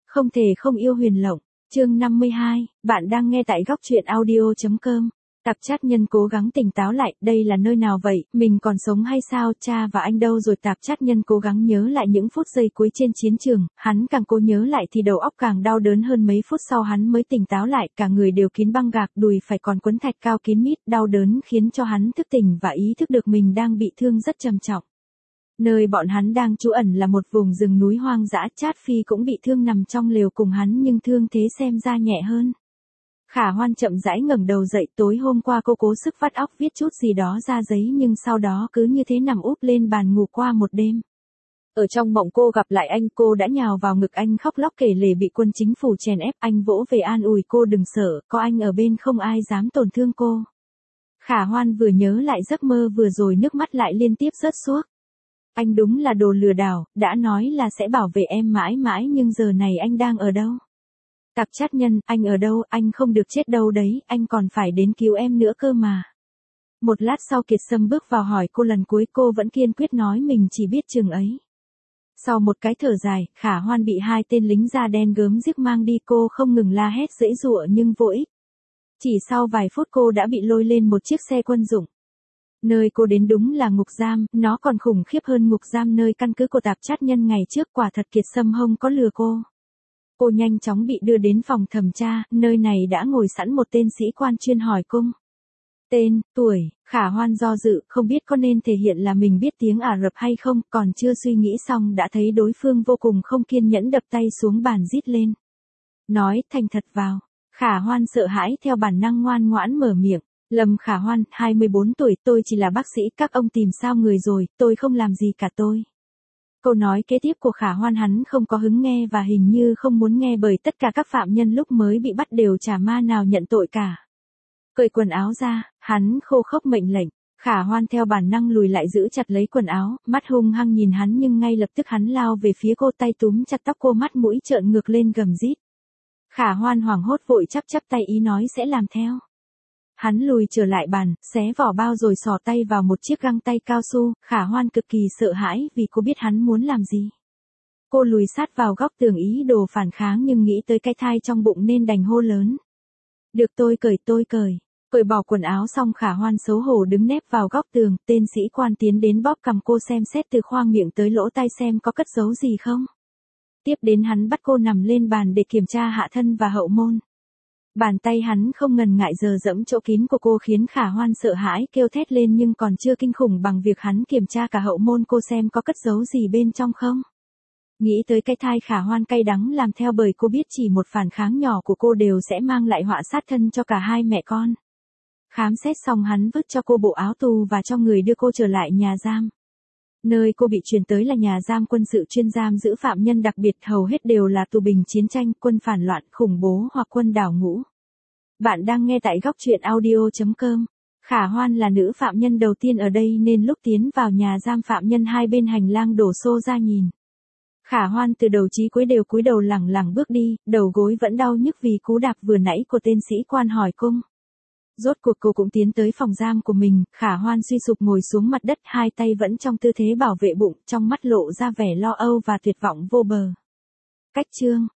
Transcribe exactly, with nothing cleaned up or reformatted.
Không thể không yêu Huyền Lộng. Chương năm mươi hai, bạn đang nghe tại góc truyện audio chấm com. Tạp chát nhân cố gắng tỉnh táo lại, đây là nơi nào vậy, mình còn sống hay sao, cha và anh đâu rồi? Tạp chát nhân cố gắng nhớ lại những phút giây cuối trên chiến trường, hắn càng cố nhớ lại thì đầu óc càng đau đớn hơn. Mấy phút sau hắn mới tỉnh táo lại, cả người đều kín băng gạc, đùi phải còn quấn thạch cao kín mít, đau đớn khiến cho hắn thức tỉnh và ý thức được mình đang bị thương rất trầm trọng. Nơi bọn hắn đang trú ẩn là một vùng rừng núi hoang dã. Trát Phi cũng bị thương nằm trong lều cùng hắn nhưng thương thế xem ra nhẹ hơn. Khả Hoan chậm rãi ngẩng đầu dậy, tối hôm qua cô cố sức vắt óc viết chút gì đó ra giấy nhưng sau đó cứ như thế nằm úp lên bàn ngủ qua một đêm. Ở trong mộng cô gặp lại anh, cô đã nhào vào ngực anh khóc lóc kể lể bị quân chính phủ chèn ép, anh vỗ về an ủi cô đừng sợ, có anh ở bên không ai dám tổn thương cô. Khả Hoan vừa nhớ lại giấc mơ vừa rồi nước mắt lại liên tiếp rớt xuốc. Anh đúng là đồ lừa đảo, đã nói là sẽ bảo vệ em mãi mãi nhưng giờ này anh đang ở đâu? Tạp chát nhân, anh ở đâu, anh không được chết đâu đấy, anh còn phải đến cứu em nữa cơ mà. Một lát sau Kiệt Sâm bước vào hỏi cô lần cuối, cô vẫn kiên quyết nói mình chỉ biết chừng ấy. Sau một cái thở dài, Khả Hoan bị hai tên lính da đen gớm ghiếc mang đi, cô không ngừng la hét giãy giụa nhưng vô ích. Chỉ sau vài phút cô đã bị lôi lên một chiếc xe quân dụng. Nơi cô đến đúng là ngục giam, nó còn khủng khiếp hơn ngục giam nơi căn cứ của tạp chát nhân ngày trước. Quả thật Kiệt Sâm không có lừa cô. Cô nhanh chóng bị đưa đến phòng thẩm tra, nơi này đã ngồi sẵn một tên sĩ quan chuyên hỏi cung. Tên, tuổi, Khả Hoan do dự, không biết có nên thể hiện là mình biết tiếng Ả Rập hay không, còn chưa suy nghĩ xong đã thấy đối phương vô cùng không kiên nhẫn đập tay xuống bàn rít lên. Nói thành thật vào. Khả Hoan sợ hãi theo bản năng ngoan ngoãn mở miệng. Lâm Khả Hoan, hai mươi bốn tuổi, tôi chỉ là bác sĩ, các ông tìm sao người rồi, tôi không làm gì cả tôi. Câu nói kế tiếp của Khả Hoan hắn không có hứng nghe và hình như không muốn nghe bởi tất cả các phạm nhân lúc mới bị bắt đều chả ma nào nhận tội cả. Cởi quần áo ra, hắn khô khốc mệnh lệnh. Khả Hoan theo bản năng lùi lại giữ chặt lấy quần áo, mắt hung hăng nhìn hắn nhưng ngay lập tức hắn lao về phía cô, tay túm chặt tóc cô, mắt mũi trợn ngược lên gầm rít. Khả Hoan hoảng hốt vội chắp chắp tay ý nói sẽ làm theo. Hắn lùi trở lại bàn, xé vỏ bao rồi xỏ tay vào một chiếc găng tay cao su. Khả Hoan cực kỳ sợ hãi vì cô biết hắn muốn làm gì. Cô lùi sát vào góc tường ý đồ phản kháng nhưng nghĩ tới cái thai trong bụng nên đành hô lớn. Được tôi cởi tôi cởi. Cởi bỏ quần áo xong Khả Hoan xấu hổ đứng nép vào góc tường. Tên sĩ quan tiến đến bóp cằm cô xem xét từ khoang miệng tới lỗ tai xem có cất giấu gì không. Tiếp đến hắn bắt cô nằm lên bàn để kiểm tra hạ thân và hậu môn. Bàn tay hắn không ngần ngại giờ dẫm chỗ kín của cô khiến Khả Hoan sợ hãi kêu thét lên nhưng còn chưa kinh khủng bằng việc hắn kiểm tra cả hậu môn cô xem có cất giấu gì bên trong không. Nghĩ tới cái thai Khả Hoan cay đắng làm theo bởi cô biết chỉ một phản kháng nhỏ của cô đều sẽ mang lại họa sát thân cho cả hai mẹ con. Khám xét xong hắn vứt cho cô bộ áo tù và cho người đưa cô trở lại nhà giam. Nơi cô bị chuyển tới là nhà giam quân sự chuyên giam giữ phạm nhân đặc biệt, hầu hết đều là tù binh chiến tranh, quân phản loạn, khủng bố hoặc quân đảo ngũ. Bạn đang nghe tại góc truyện audio chấm com. Khả Hoan là nữ phạm nhân đầu tiên ở đây nên lúc tiến vào nhà giam phạm nhân hai bên hành lang đổ xô ra nhìn. Khả Hoan từ đầu chí cuối đều cúi đầu lẳng lặng bước đi, đầu gối vẫn đau nhức vì cú đạp vừa nãy của tên sĩ quan hỏi cung. Rốt cuộc cô cũng tiến tới phòng giam của mình, Khả Hoan suy sụp ngồi xuống mặt đất, hai tay vẫn trong tư thế bảo vệ bụng, trong mắt lộ ra vẻ lo âu và tuyệt vọng vô bờ. Cách chương